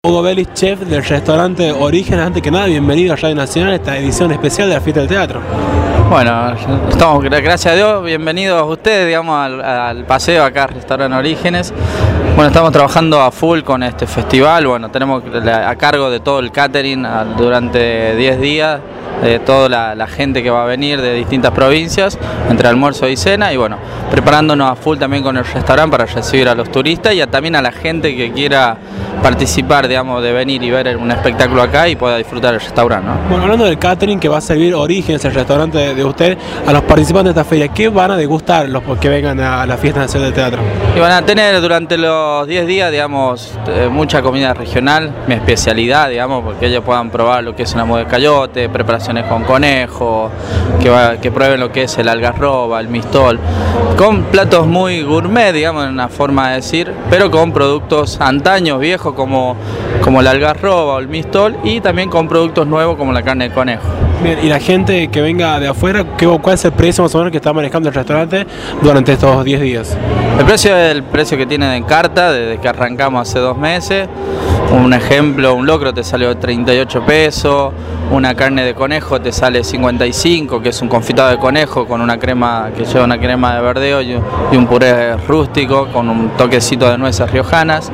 Hugo Vélez, chef del restaurante Orígenes. Antes que nada, bienvenido a Radio Nacional, esta edición especial de la Fiesta del Teatro. Bueno, estamos, gracias a Dios, bienvenidos ustedes, digamos, al paseo acá al restaurante Orígenes. Bueno, estamos trabajando a full con este festival. Bueno, tenemos a cargo de todo el catering durante 10 días, de toda la gente que va a venir de distintas provincias, entre almuerzo y cena, y bueno, preparándonos a full también con el restaurante para recibir a los turistas y también a la gente que quiera participar, digamos, de venir y ver un espectáculo acá y pueda disfrutar del restaurante, ¿no? Bueno, hablando del catering que va a servir Orígenes, el restaurante de usted, a los participantes de esta feria, ¿qué van a degustar los que vengan a la Fiesta Nacional del Teatro? Y van a tener durante los 10 días, digamos, mucha comida regional, mi especialidad, digamos, porque ellos puedan probar lo que es una mode de cayote, preparaciones con conejo, que prueben lo que es el algarroba, el mistol, con platos muy gourmet, digamos, en una forma de decir, pero con productos antaños, viejos, como el algarroba o el mistol, y también con productos nuevos como la carne de conejo. Bien, y la gente que venga de afuera, ¿cuál es el precio más o menos que está manejando el restaurante durante estos 10 días? El precio es el precio que tienen en carta desde que arrancamos hace 2 meses. Un ejemplo, un locro te sale 38 pesos, una carne de conejo te sale 55, que es un confitado de conejo con una crema que lleva una crema de verdeo y un puré rústico con un toquecito de nueces riojanas.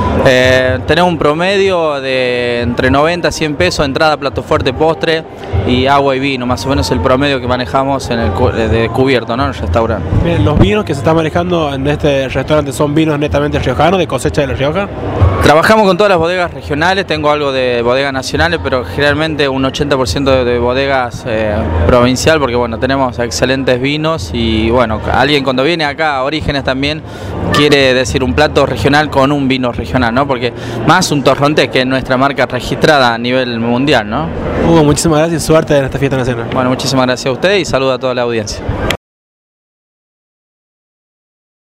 Tenemos un promedio de entre 90 a 100 pesos, entrada, plato fuerte, postre y agua y vino, más o menos el promedio que manejamos en de cubierto, ¿no?, en el restaurante. Bien, ¿los vinos que se están manejando en este restaurante son vinos netamente riojanos, de cosecha de La Rioja? Trabajamos con todas las bodegas regionales, tengo algo de bodegas nacionales, pero generalmente un 80% de bodegas provincial, porque bueno, tenemos excelentes vinos y bueno, alguien cuando viene acá a Orígenes también quiere decir un plato regional con un vino regional, ¿no? Porque más un Torrontés, que es nuestra marca registrada a nivel mundial, ¿no? Hugo, muchísimas gracias y suerte en esta fiesta nacional. Bueno, muchísimas gracias a ustedes y saludo a toda la audiencia.